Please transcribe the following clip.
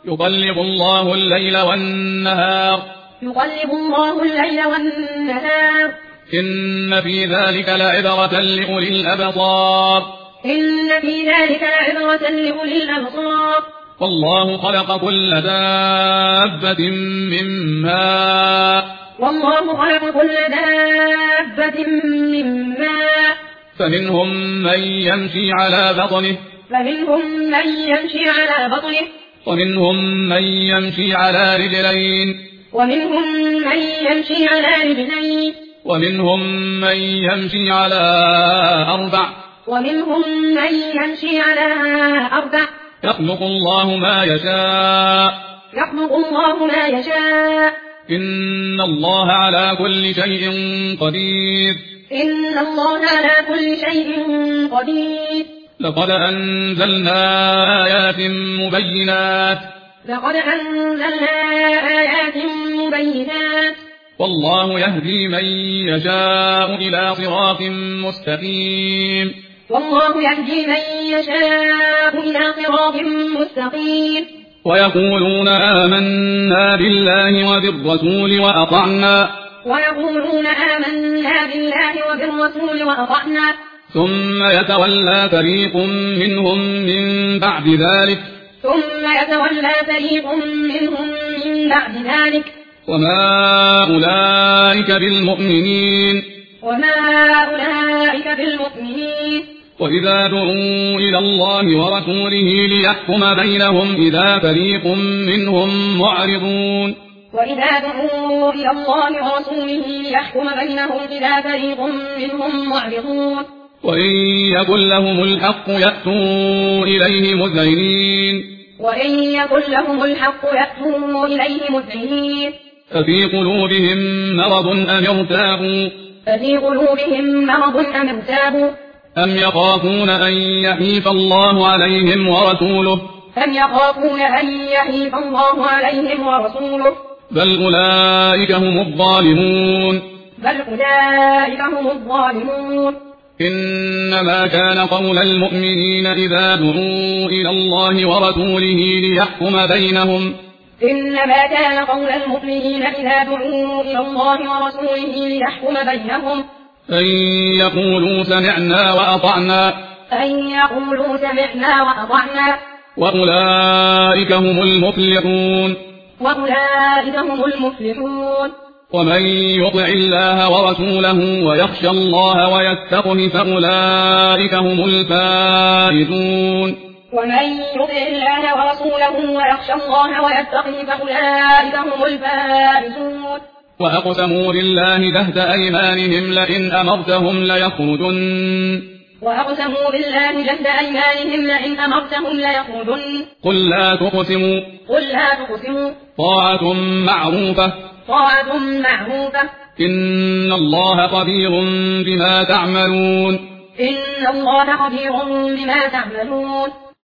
يقلب الله الليل والنهار إن في ذلك لعبرة لأولي الأبصار والله خلق كل دابة من ماء فمنهم من يمشي على بطنه ومنهم من يمشي على رجلين ومنهم من يمشي على أربع يخلق الله ما يشاء إن الله على كل شيء قدير لقد أنزلنا آيات مبينات والله يهدي من يشاء إلى صراط مستقيم ويقولون آمنا بالله وبالرسول وأطعنا ثم يتولى فريق منهم من بعد ذلك وما أولئك بالمؤمنين وإذا دعوا إلى الله ورسوله ليحكم بينهم إذا فريق منهم معرضون وإن يكن لهم الحق يأتوا إليه مذعنين ففي قلوبهم مرض أم ارتابوا أم يخافون أن يحيف الله عليهم ورسوله بل أولئك هم الظالمون إنما كان قول المؤمنين إذا دعوا إلى الله ورسوله ليحكم بينهم أن يقولوا سمعنا وأطعنا وأولئك هم المفلحون ومن يطع الله ورسوله ويخشى الله ويتقه فأولئك هم الفائزون وأقسموا بالله جهد أيمانهم لئن أمرتهم ليخرجن قل لا تقسموا طاعة معروفة إن الله خبير بما تعملون